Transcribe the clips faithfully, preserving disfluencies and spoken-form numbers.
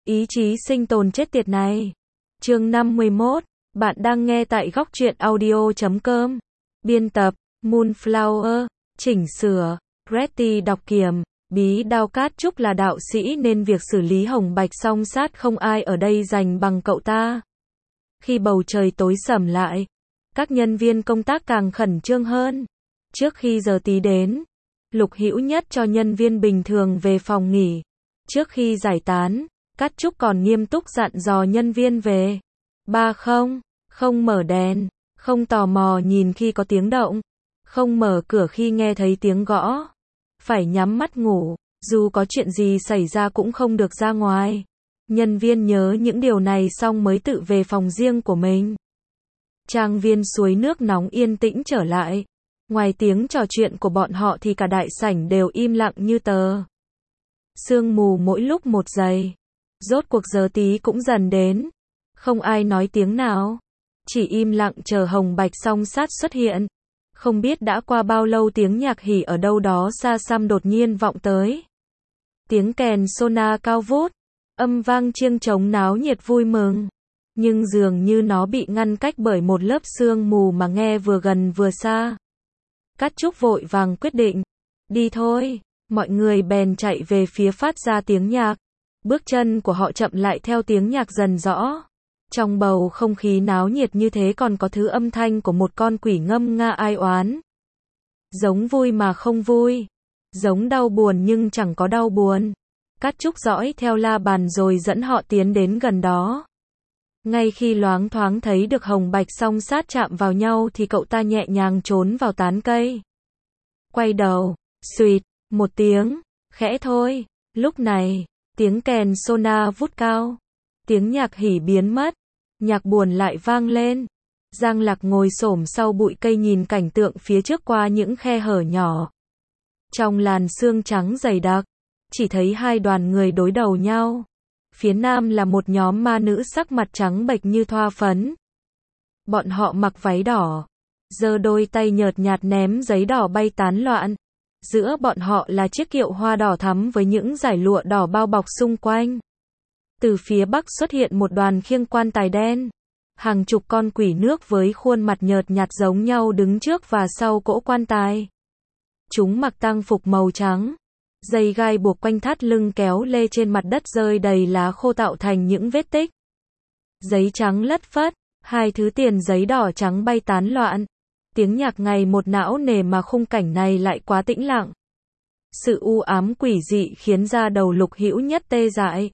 ý chí sinh tồn chết tiệt này. Chương năm mươi mốt, bạn đang nghe tại góc truyện audio chấm com. Biên tập, Moonflower, chỉnh sửa, Retty đọc kiểm, bí đao Cát Trúc là đạo sĩ nên việc xử lý hồng bạch song sát không ai ở đây giành bằng cậu ta. Khi bầu trời tối sầm lại, các nhân viên công tác càng khẩn trương hơn. Trước khi giờ tí đến, Lục Hữu Nhất cho nhân viên bình thường về phòng nghỉ. Trước khi giải tán, Cát Trúc còn nghiêm túc dặn dò nhân viên về. Ba không, không mở đèn, không tò mò nhìn khi có tiếng động, không mở cửa khi nghe thấy tiếng gõ. Phải nhắm mắt ngủ, dù có chuyện gì xảy ra cũng không được ra ngoài. Nhân viên nhớ những điều này xong mới tự về phòng riêng của mình. Trang viên suối nước nóng yên tĩnh trở lại. Ngoài tiếng trò chuyện của bọn họ thì cả đại sảnh đều im lặng như tờ. Sương mù mỗi lúc một dày. Rốt cuộc giờ tí cũng dần đến. Không ai nói tiếng nào. Chỉ im lặng chờ hồng bạch song sát xuất hiện. Không biết đã qua bao lâu tiếng nhạc hỉ ở đâu đó xa xăm đột nhiên vọng tới. Tiếng kèn sona cao vút. Âm vang chiêng trống náo nhiệt vui mừng. Nhưng dường như nó bị ngăn cách bởi một lớp sương mù mà nghe vừa gần vừa xa. Cát Trúc vội vàng quyết định. Đi thôi. Mọi người bèn chạy về phía phát ra tiếng nhạc. Bước chân của họ chậm lại theo tiếng nhạc dần rõ. Trong bầu không khí náo nhiệt như thế còn có thứ âm thanh của một con quỷ ngâm nga ai oán. Giống vui mà không vui. Giống đau buồn nhưng chẳng có đau buồn. Cát Trúc dõi theo la bàn rồi dẫn họ tiến đến gần đó. Ngay khi loáng thoáng thấy được hồng bạch song sát chạm vào nhau thì cậu ta nhẹ nhàng trốn vào tán cây. Quay đầu, xuỵt, một tiếng, khẽ thôi. Lúc này, tiếng kèn sona vút cao. Tiếng nhạc hỉ biến mất. Nhạc buồn lại vang lên. Giang Lạc ngồi xổm sau bụi cây nhìn cảnh tượng phía trước qua những khe hở nhỏ. Trong làn sương trắng dày đặc, chỉ thấy hai đoàn người đối đầu nhau. Phía nam là một nhóm ma nữ sắc mặt trắng bệch như thoa phấn. Bọn họ mặc váy đỏ, giơ đôi tay nhợt nhạt ném giấy đỏ bay tán loạn. Giữa bọn họ là chiếc kiệu hoa đỏ thắm với những dải lụa đỏ bao bọc xung quanh. Từ phía bắc xuất hiện một đoàn khiêng quan tài đen. Hàng chục con quỷ nước với khuôn mặt nhợt nhạt giống nhau đứng trước và sau cỗ quan tài. Chúng mặc tang phục màu trắng. Dây gai buộc quanh thắt lưng kéo lê trên mặt đất rơi đầy lá khô tạo thành những vết tích. Giấy trắng lất phất, hai thứ tiền giấy đỏ trắng bay tán loạn. Tiếng nhạc ngày một não nề mà khung cảnh này lại quá tĩnh lặng. Sự u ám quỷ dị khiến da đầu Lục Hữu Nhất tê dại.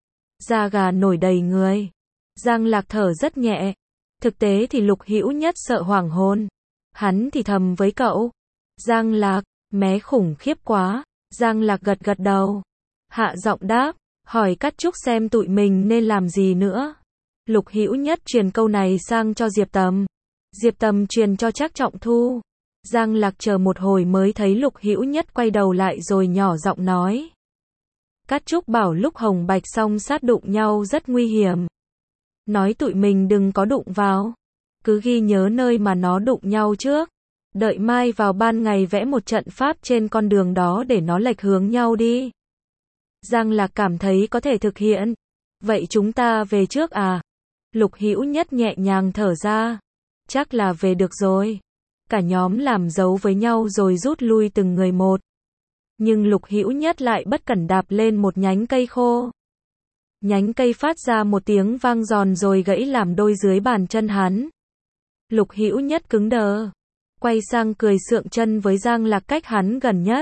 Da gà nổi đầy người. Giang Lạc thở rất nhẹ. Thực tế thì Lục Hữu Nhất sợ hoảng hồn. Hắn thì thầm với cậu. Giang Lạc, mé khủng khiếp quá. Giang Lạc gật gật đầu. Hạ giọng đáp, hỏi Cát Trúc xem tụi mình nên làm gì nữa. Lục Hữu Nhất truyền câu này sang cho Diệp Tầm. Diệp Tầm truyền cho Trác Trọng Thu. Giang Lạc chờ một hồi mới thấy Lục Hữu Nhất quay đầu lại rồi nhỏ giọng nói. Cát Trúc bảo lúc hồng bạch song sát đụng nhau rất nguy hiểm. Nói tụi mình đừng có đụng vào. Cứ ghi nhớ nơi mà nó đụng nhau trước. Đợi mai vào ban ngày vẽ một trận pháp trên con đường đó để nó lệch hướng nhau đi. Giang Lạc cảm thấy có thể thực hiện. Vậy chúng ta về trước à? Lục Hữu Nhất nhẹ nhàng thở ra. Chắc là về được rồi. Cả nhóm làm dấu với nhau rồi rút lui từng người một. Nhưng Lục Hữu Nhất lại bất cẩn đạp lên một nhánh cây khô. Nhánh cây phát ra một tiếng vang giòn rồi gãy làm đôi dưới bàn chân hắn. Lục Hữu Nhất cứng đờ. Quay sang cười sượng chân với Giang Lạc cách hắn gần nhất.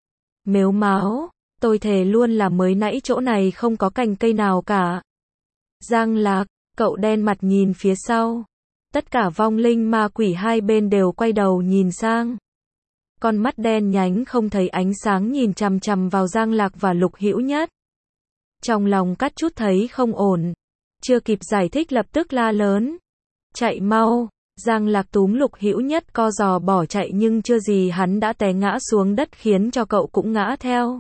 Mếu máo, tôi thề luôn là mới nãy chỗ này không có cành cây nào cả. Giang Lạc, cậu đen mặt nhìn phía sau. Tất cả vong linh ma quỷ hai bên đều quay đầu nhìn sang. Con mắt đen nhánh không thấy ánh sáng nhìn chằm chằm vào Giang Lạc và Lục Hữu Nhất. Trong lòng Cát Trúc thấy không ổn. Chưa kịp giải thích lập tức la lớn. Chạy mau. Giang Lạc túm Lục Hữu Nhất co giò bỏ chạy nhưng chưa gì hắn đã té ngã xuống đất khiến cho cậu cũng ngã theo.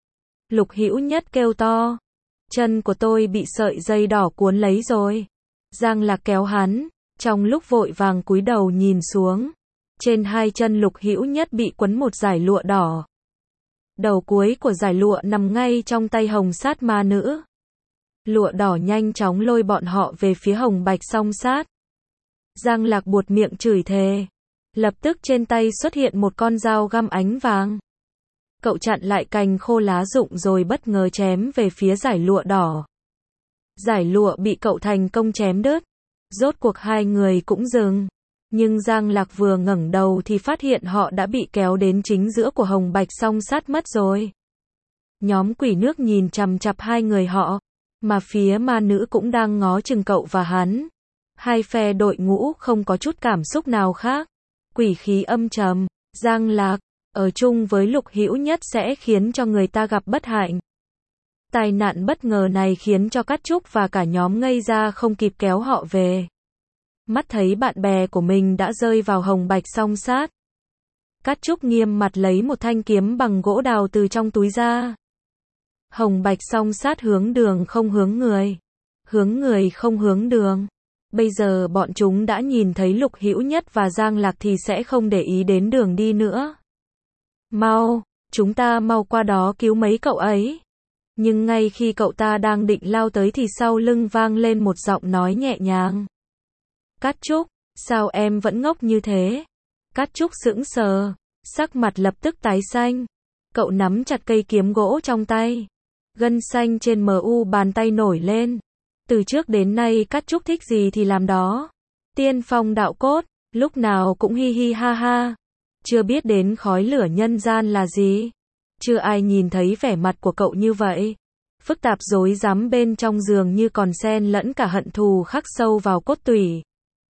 Lục Hữu Nhất kêu to. Chân của tôi bị sợi dây đỏ cuốn lấy rồi. Giang Lạc kéo hắn. Trong lúc vội vàng cúi đầu nhìn xuống. Trên hai chân Lục Hữu Nhất bị quấn một dải lụa đỏ. Đầu cuối của dải lụa nằm ngay trong tay hồng sát ma nữ. Lụa đỏ nhanh chóng lôi bọn họ về phía Hồng Bạch Song Sát. Giang Lạc buột miệng chửi thề. Lập tức trên tay xuất hiện một con dao găm ánh vàng. Cậu chặn lại cành khô lá rụng rồi bất ngờ chém về phía dải lụa đỏ. Dải lụa bị cậu thành công chém đứt. Rốt cuộc hai người cũng dừng. Nhưng Giang Lạc vừa ngẩng đầu thì phát hiện họ đã bị kéo đến chính giữa của Hồng Bạch Song Sát mất rồi. Nhóm quỷ nước nhìn chằm chằm hai người họ, mà phía ma nữ cũng đang ngó chừng cậu và hắn. Hai phe đội ngũ không có chút cảm xúc nào khác. Quỷ khí âm trầm, Giang Lạc, ở chung với Lục Hữu Nhất sẽ khiến cho người ta gặp bất hạnh. Tai nạn bất ngờ này khiến cho Cát Trúc và cả nhóm ngây ra không kịp kéo họ về. Mắt thấy bạn bè của mình đã rơi vào Hồng Bạch Song Sát. Cát Trúc nghiêm mặt lấy một thanh kiếm bằng gỗ đào từ trong túi ra. Hồng Bạch Song Sát hướng đường không hướng người. Hướng người không hướng đường. Bây giờ bọn chúng đã nhìn thấy Lục Hữu Nhất và Giang Lạc thì sẽ không để ý đến đường đi nữa. Mau, chúng ta mau qua đó cứu mấy cậu ấy. Nhưng ngay khi cậu ta đang định lao tới thì sau lưng vang lên một giọng nói nhẹ nhàng. Cát Trúc, sao em vẫn ngốc như thế? Cát Trúc sững sờ, sắc mặt lập tức tái xanh. Cậu nắm chặt cây kiếm gỗ trong tay. Gân xanh trên mờ u bàn tay nổi lên. Từ trước đến nay Cát Trúc thích gì thì làm đó. Tiên phong đạo cốt, lúc nào cũng hi hi ha ha. Chưa biết đến khói lửa nhân gian là gì. Chưa ai nhìn thấy vẻ mặt của cậu như vậy. Phức tạp rối rắm bên trong giường như còn xen lẫn cả hận thù khắc sâu vào cốt tủy.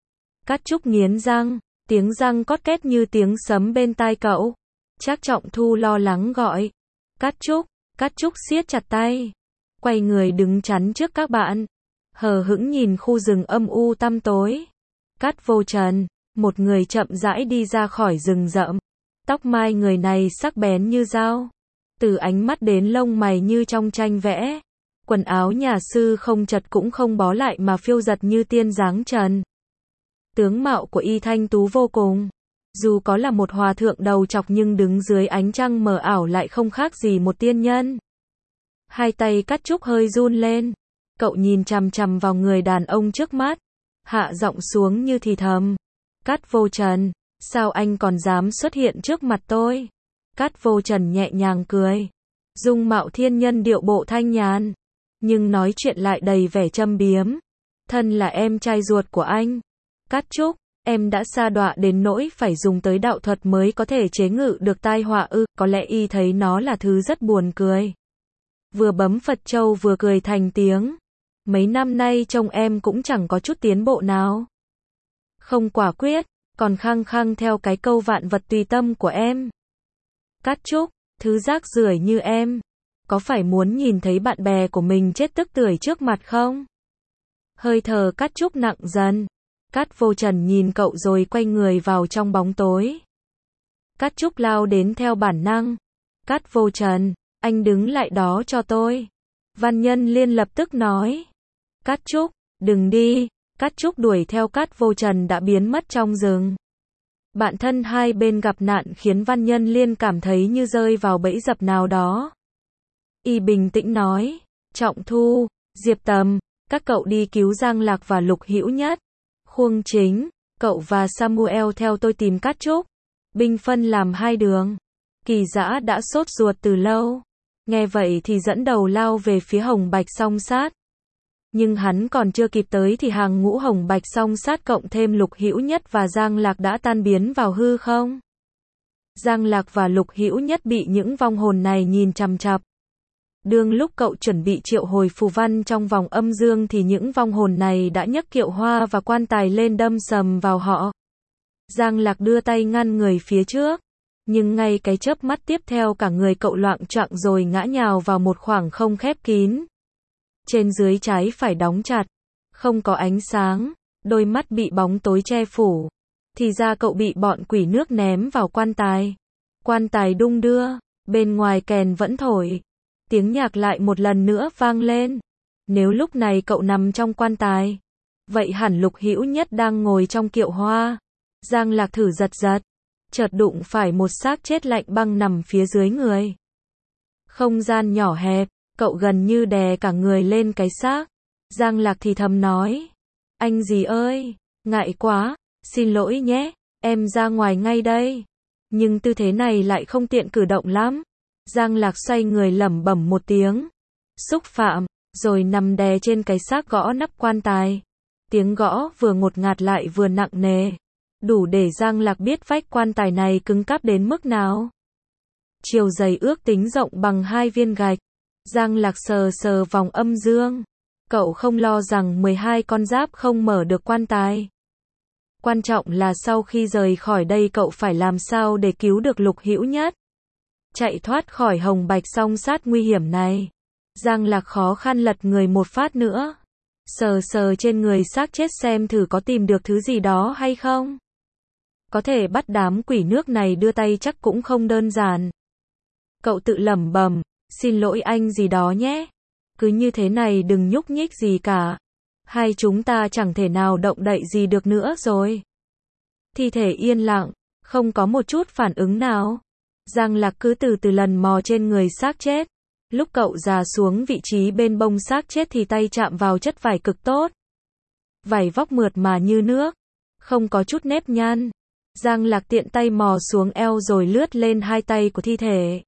Cát Trúc nghiến răng, tiếng răng cót két như tiếng sấm bên tai cậu. Trác Trọng Thu lo lắng gọi. Cát Trúc, Cát Trúc siết chặt tay. Quay người đứng chắn trước các bạn. Hờ hững nhìn khu rừng âm u tăm tối. Cát Vô Trần, một người chậm rãi đi ra khỏi rừng rậm. Tóc mai người này sắc bén như dao. Từ ánh mắt đến lông mày như trong tranh vẽ. Quần áo nhà sư không chật cũng không bó lại mà phiêu giật như tiên dáng trần. Tướng mạo của y thanh tú vô cùng. Dù có là một hòa thượng đầu chọc nhưng đứng dưới ánh trăng mờ ảo lại không khác gì một tiên nhân. Hai tay Cát Trúc hơi run lên. Cậu nhìn chằm chằm vào người đàn ông trước mắt. Hạ giọng xuống như thì thầm. Cát Vô Trần, sao anh còn dám xuất hiện trước mặt tôi? Cát Vô Trần nhẹ nhàng cười. Dung mạo thiên nhân điệu bộ thanh nhàn. Nhưng nói chuyện lại đầy vẻ châm biếm. Thân là em trai ruột của anh. Cát Trúc, em đã sa đọa đến nỗi phải dùng tới đạo thuật mới có thể chế ngự được tai họa ư, có lẽ y thấy nó là thứ rất buồn cười. Vừa bấm Phật Châu vừa cười thành tiếng. Mấy năm nay trông em cũng chẳng có chút tiến bộ nào. Không quả quyết, còn khăng khăng theo cái câu vạn vật tùy tâm của em. Cát Trúc, thứ rác rưởi như em, có phải muốn nhìn thấy bạn bè của mình chết tức tưởi trước mặt không? Hơi thở Cát Trúc nặng dần. Cát Vô Trần nhìn cậu rồi quay người vào trong bóng tối. Cát Trúc lao đến theo bản năng. Cát Vô Trần, anh đứng lại đó cho tôi. Văn Nhân Liên lập tức nói. Cát Trúc, đừng đi. Cát Trúc đuổi theo Cát Vô Trần đã biến mất trong rừng. Bạn thân hai bên gặp nạn khiến Văn Nhân Liên cảm thấy như rơi vào bẫy dập nào đó. Y bình tĩnh nói. Trọng Thu, Diệp Tầm, các cậu đi cứu Giang Lạc và Lục Hữu Nhất. Khuông Chính, cậu và Samuel theo tôi tìm Cát Trúc. Binh phân làm hai đường. Kỳ Dã đã sốt ruột từ lâu. Nghe vậy thì dẫn đầu lao về phía Hồng Bạch Song Sát. Nhưng hắn còn chưa kịp tới thì hàng ngũ Hồng Bạch Song Sát cộng thêm Lục Hữu Nhất và Giang Lạc đã tan biến vào hư không. Giang Lạc và Lục Hữu Nhất bị những vong hồn này nhìn chằm chằm. Đương lúc cậu chuẩn bị triệu hồi phù văn trong vòng âm dương thì những vong hồn này đã nhấc kiệu hoa và quan tài lên đâm sầm vào họ. Giang Lạc đưa tay ngăn người phía trước. Nhưng ngay cái chớp mắt tiếp theo cả người cậu loạng choạng rồi ngã nhào vào một khoảng không khép kín. Trên dưới trái phải đóng chặt. Không có ánh sáng. Đôi mắt bị bóng tối che phủ. Thì ra cậu bị bọn quỷ nước ném vào quan tài. Quan tài đung đưa. Bên ngoài kèn vẫn thổi. Tiếng nhạc lại một lần nữa vang lên. Nếu lúc này cậu nằm trong quan tài, vậy hẳn Lục Hữu Nhất đang ngồi trong kiệu hoa. Giang Lạc thử giật giật, chợt đụng phải một xác chết lạnh băng nằm phía dưới người. Không gian nhỏ hẹp, Cậu gần như đè cả người lên cái xác. Giang Lạc thì thầm nói. Anh gì ơi, ngại quá, xin lỗi nhé, em ra ngoài ngay đây. Nhưng tư thế này lại không tiện cử động lắm. Giang Lạc xoay người lẩm bẩm một tiếng. Xúc phạm, rồi nằm đè trên cái xác gõ nắp quan tài. Tiếng gõ vừa ngột ngạt lại vừa nặng nề. Đủ để Giang Lạc biết vách quan tài này cứng cáp đến mức nào. Chiều dày ước tính rộng bằng hai viên gạch. Giang Lạc sờ sờ vòng âm dương. Cậu không lo rằng mười hai con giáp không mở được quan tài. Quan trọng là sau khi rời khỏi đây cậu phải làm sao để cứu được Lục Hữu Nhất. Chạy thoát khỏi hồng bạch song sát nguy hiểm này. Giang Lạc khó khăn lật người một phát nữa. Sờ sờ trên người xác chết xem thử có tìm được thứ gì đó hay không. Có thể bắt đám quỷ nước này đưa tay chắc cũng không đơn giản. Cậu tự lẩm bẩm, xin lỗi anh gì đó nhé. Cứ như thế này đừng nhúc nhích gì cả. Hai chúng ta chẳng thể nào động đậy gì được nữa rồi. Thi thể yên lặng, không có một chút phản ứng nào. Giang Lạc cứ từ từ lần mò trên người xác chết. Lúc cậu già xuống vị trí bên bông xác chết thì tay chạm vào chất vải cực tốt. Vải vóc mượt mà như nước, không có chút nếp nhăn. Giang Lạc tiện tay mò xuống eo rồi lướt lên hai tay của thi thể.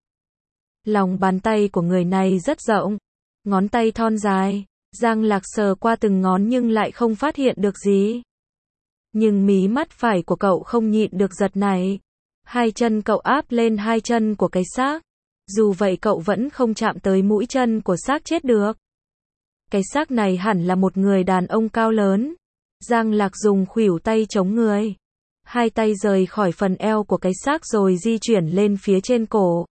Lòng bàn tay của người này rất rộng, ngón tay thon dài. Giang Lạc sờ qua từng ngón nhưng lại không phát hiện được gì. Nhưng mí mắt phải của cậu không nhịn được giật nảy. Hai chân cậu áp lên hai chân của cái xác. Dù vậy cậu vẫn không chạm tới mũi chân của xác chết được. Cái xác này hẳn là một người đàn ông cao lớn. Giang Lạc dùng khuỷu tay chống người. Hai tay rời khỏi phần eo của cái xác rồi di chuyển lên phía trên cổ.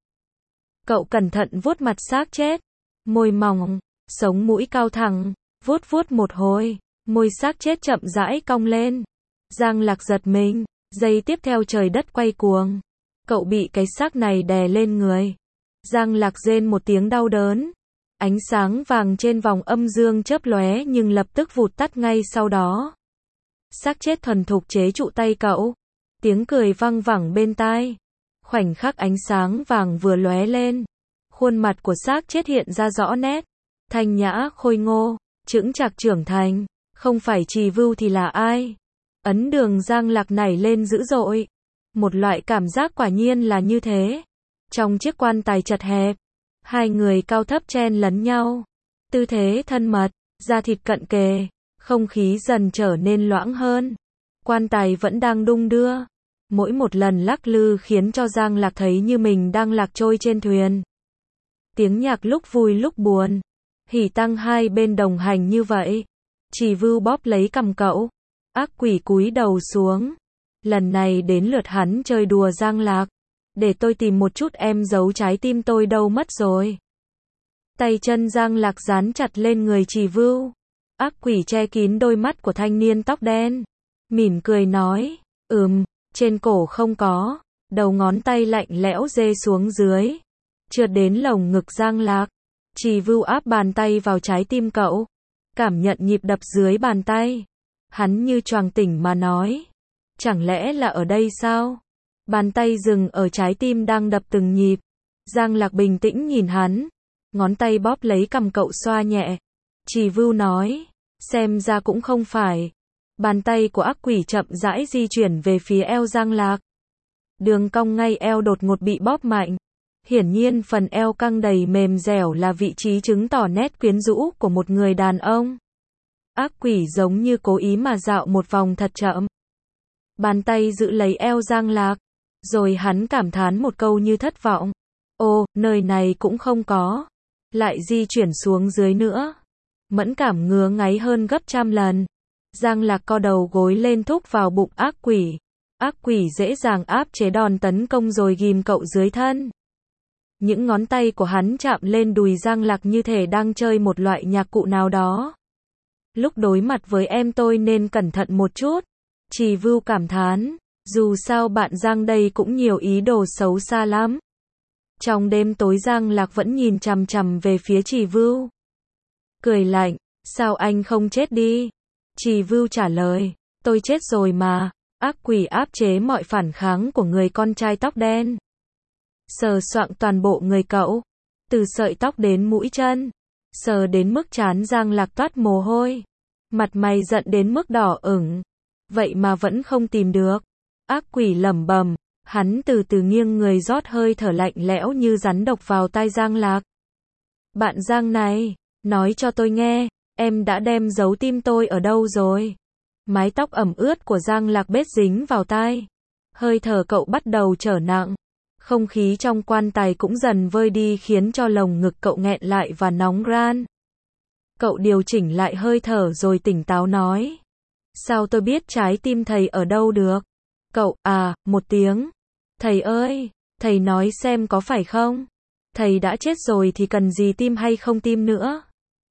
Cậu cẩn thận vuốt mặt xác chết. Môi mỏng, sống mũi cao thẳng, vuốt vuốt một hồi, môi xác chết chậm rãi cong lên. Giang Lạc giật mình, giây tiếp theo trời đất quay cuồng. Cậu bị cái xác này đè lên người. Giang Lạc rên một tiếng đau đớn. Ánh sáng vàng trên vòng âm dương chớp lóe nhưng lập tức vụt tắt ngay sau đó. Xác chết thuần thục chế trụ tay cậu. Tiếng cười vang vẳng bên tai. Khoảnh khắc ánh sáng vàng vừa lóe lên, khuôn mặt của xác chết hiện ra rõ nét. Thanh nhã khôi ngô, chững chạc trưởng thành. Không phải Trì Vưu thì là ai? Ấn Đường Giang Lạc nảy lên dữ dội. Một loại cảm giác quả nhiên là như thế. Trong chiếc quan tài chật hẹp, hai người cao thấp chen lấn nhau. Tư thế thân mật, da thịt cận kề, không khí dần trở nên loãng hơn. Quan tài vẫn đang đung đưa. Mỗi một lần lắc lư khiến cho Giang Lạc thấy như mình đang lạc trôi trên thuyền. Tiếng nhạc lúc vui lúc buồn. Hỉ tăng hai bên đồng hành như vậy. Trì Vưu bóp lấy cằm cậu. Ác quỷ cúi đầu xuống. Lần này đến lượt hắn chơi đùa Giang Lạc. Để tôi tìm một chút em giấu trái tim tôi đâu mất rồi. Tay chân Giang Lạc dán chặt lên người Trì Vưu. Ác quỷ che kín đôi mắt của thanh niên tóc đen. Mỉm cười nói. Ừm, trên cổ không có. Đầu ngón tay lạnh lẽo rê xuống dưới. Trượt đến lồng ngực Giang Lạc. Trì Vưu áp bàn tay vào trái tim cậu. Cảm nhận nhịp đập dưới bàn tay. Hắn như choàng tỉnh mà nói. Chẳng lẽ là ở đây sao? Bàn tay dừng ở trái tim đang đập từng nhịp. Giang Lạc bình tĩnh nhìn hắn. Ngón tay bóp lấy cằm cậu xoa nhẹ. Trì Vưu nói. Xem ra cũng không phải. Bàn tay của ác quỷ chậm rãi di chuyển về phía eo Giang Lạc. Đường cong ngay eo đột ngột bị bóp mạnh. Hiển nhiên phần eo căng đầy mềm dẻo là vị trí chứng tỏ nét quyến rũ của một người đàn ông. Ác quỷ giống như cố ý mà dạo một vòng thật chậm. Bàn tay giữ lấy eo Giang Lạc. Rồi hắn cảm thán một câu như thất vọng. Ô, nơi này cũng không có. Lại di chuyển xuống dưới nữa. Mẫn cảm ngứa ngáy hơn gấp trăm lần. Giang Lạc co đầu gối lên thúc vào bụng ác quỷ. Ác quỷ dễ dàng áp chế đòn tấn công rồi ghim cậu dưới thân. Những ngón tay của hắn chạm lên đùi Giang Lạc như thể đang chơi một loại nhạc cụ nào đó. Lúc đối mặt với em tôi nên cẩn thận một chút. Trì Vưu cảm thán. Dù sao bạn Giang đây cũng nhiều ý đồ xấu xa lắm. Trong đêm tối Giang Lạc vẫn nhìn chằm chằm về phía Trì Vưu. Cười lạnh. Sao anh không chết đi? Trì Vưu trả lời. Tôi chết rồi mà. Ác quỷ áp chế mọi phản kháng của người con trai tóc đen. Sờ soạng toàn bộ người cậu. từ sợi tóc đến mũi chân, sờ đến mức trán Giang Lạc toát mồ hôi, mặt mày giận đến mức đỏ ửng, vậy mà vẫn không tìm được. Ác quỷ lẩm bẩm, hắn từ từ nghiêng người rót hơi thở lạnh lẽo như rắn độc vào tai Giang Lạc. Bạn Giang này, nói cho tôi nghe, em đã đem giấu tim tôi ở đâu rồi? Mái tóc ẩm ướt của Giang Lạc bết dính vào tai. Hơi thở cậu bắt đầu trở nặng. Không khí trong quan tài cũng dần vơi đi khiến cho lồng ngực cậu nghẹn lại và nóng ran. Cậu điều chỉnh lại hơi thở rồi tỉnh táo nói. Sao tôi biết trái tim thầy ở đâu được? Cậu, à, một tiếng. Thầy ơi, thầy nói xem có phải không? Thầy đã chết rồi thì cần gì tim hay không tim nữa?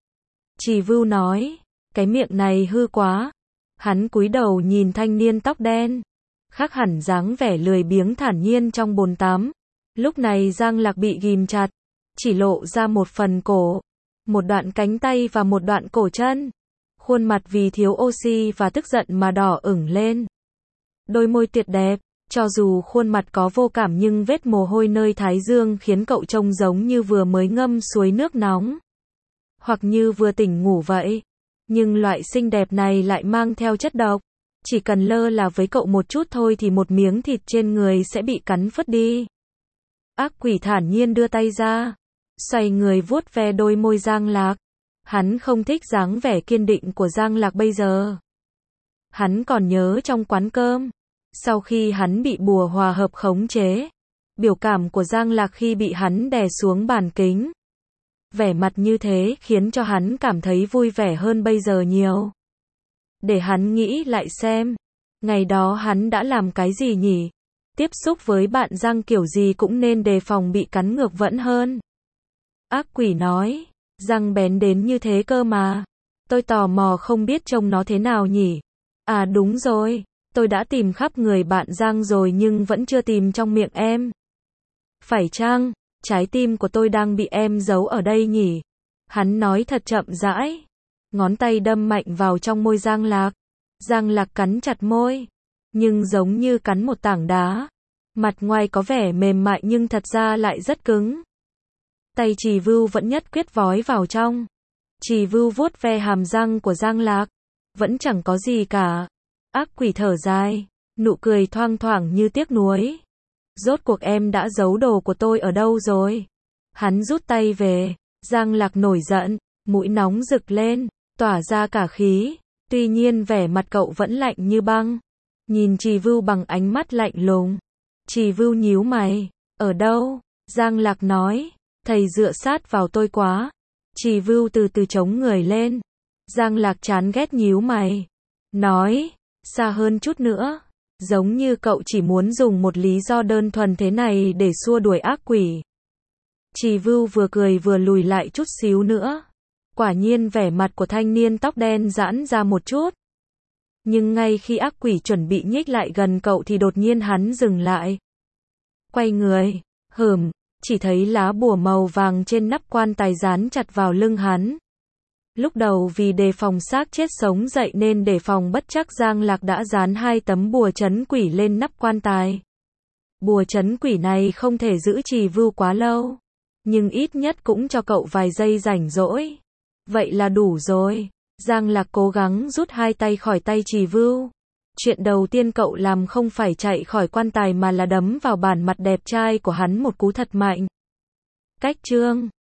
Trì Vưu nói, cái miệng này hư quá. Hắn cúi đầu nhìn thanh niên tóc đen, khác hẳn dáng vẻ lười biếng thản nhiên trong bồn tắm. Lúc này Giang Lạc bị ghim chặt, chỉ lộ ra một phần cổ, một đoạn cánh tay và một đoạn cổ chân. Khuôn mặt vì thiếu oxy và tức giận mà đỏ ửng lên. Đôi môi tuyệt đẹp, cho dù khuôn mặt có vô cảm nhưng vết mồ hôi nơi thái dương khiến cậu trông giống như vừa mới ngâm suối nước nóng, hoặc như vừa tỉnh ngủ vậy. Nhưng loại xinh đẹp này lại mang theo chất độc. Chỉ cần lơ là với cậu một chút thôi thì một miếng thịt trên người sẽ bị cắn phứt đi. Ác quỷ thản nhiên đưa tay ra, xoay người vuốt ve đôi môi Giang Lạc. Hắn không thích dáng vẻ kiên định của Giang Lạc bây giờ. Hắn còn nhớ trong quán cơm, sau khi hắn bị bùa hòa hợp khống chế, biểu cảm của Giang Lạc khi bị hắn đè xuống bàn kính. Vẻ mặt như thế khiến cho hắn cảm thấy vui vẻ hơn bây giờ nhiều. Để hắn nghĩ lại xem, ngày đó hắn đã làm cái gì nhỉ? Tiếp xúc với bạn Giang kiểu gì cũng nên đề phòng bị cắn ngược vẫn hơn. Ác quỷ nói, răng bén đến như thế cơ mà. Tôi tò mò không biết trông nó thế nào nhỉ? À đúng rồi, tôi đã tìm khắp người bạn Giang rồi nhưng vẫn chưa tìm trong miệng em. Phải chăng, trái tim của tôi đang bị em giấu ở đây nhỉ? Hắn nói thật chậm rãi. Ngón tay đâm mạnh vào trong môi Giang Lạc. Giang Lạc cắn chặt môi, nhưng giống như cắn một tảng đá. Mặt ngoài có vẻ mềm mại nhưng thật ra lại rất cứng. Tay Trì Vưu vẫn nhất quyết vói vào trong. Trì Vưu vuốt ve hàm răng của Giang Lạc. Vẫn chẳng có gì cả. Ác quỷ thở dài, nụ cười thoang thoảng như tiếc nuối. Rốt cuộc em đã giấu đồ của tôi ở đâu rồi? Hắn rút tay về. Giang Lạc nổi giận, mũi nóng rực lên, tỏa ra cả khí. Tuy nhiên vẻ mặt cậu vẫn lạnh như băng. Nhìn Trì Vưu bằng ánh mắt lạnh lùng. Trì Vưu nhíu mày. Ở đâu? Giang Lạc nói. Thầy dựa sát vào tôi quá. Trì Vưu từ từ chống người lên. Giang Lạc chán ghét nhíu mày. Nói. Xa hơn chút nữa. Giống như cậu chỉ muốn dùng một lý do đơn thuần thế này để xua đuổi ác quỷ. Trì Vưu vừa cười vừa lùi lại chút xíu nữa. Quả nhiên vẻ mặt của thanh niên tóc đen giãn ra một chút. Nhưng ngay khi ác quỷ chuẩn bị nhích lại gần cậu thì đột nhiên hắn dừng lại. Quay người, hừm, chỉ thấy lá bùa màu vàng trên nắp quan tài dán chặt vào lưng hắn. Lúc đầu vì đề phòng xác chết sống dậy nên đề phòng bất trắc Giang Lạc đã dán hai tấm bùa trấn quỷ lên nắp quan tài. Bùa trấn quỷ này không thể giữ Trì Vưu quá lâu, nhưng ít nhất cũng cho cậu vài giây rảnh rỗi. Vậy là đủ rồi. Giang Lạc cố gắng rút hai tay khỏi tay Trì Vưu. Chuyện đầu tiên cậu làm không phải chạy khỏi quan tài mà là đấm vào bản mặt đẹp trai của hắn một cú thật mạnh. Cách chương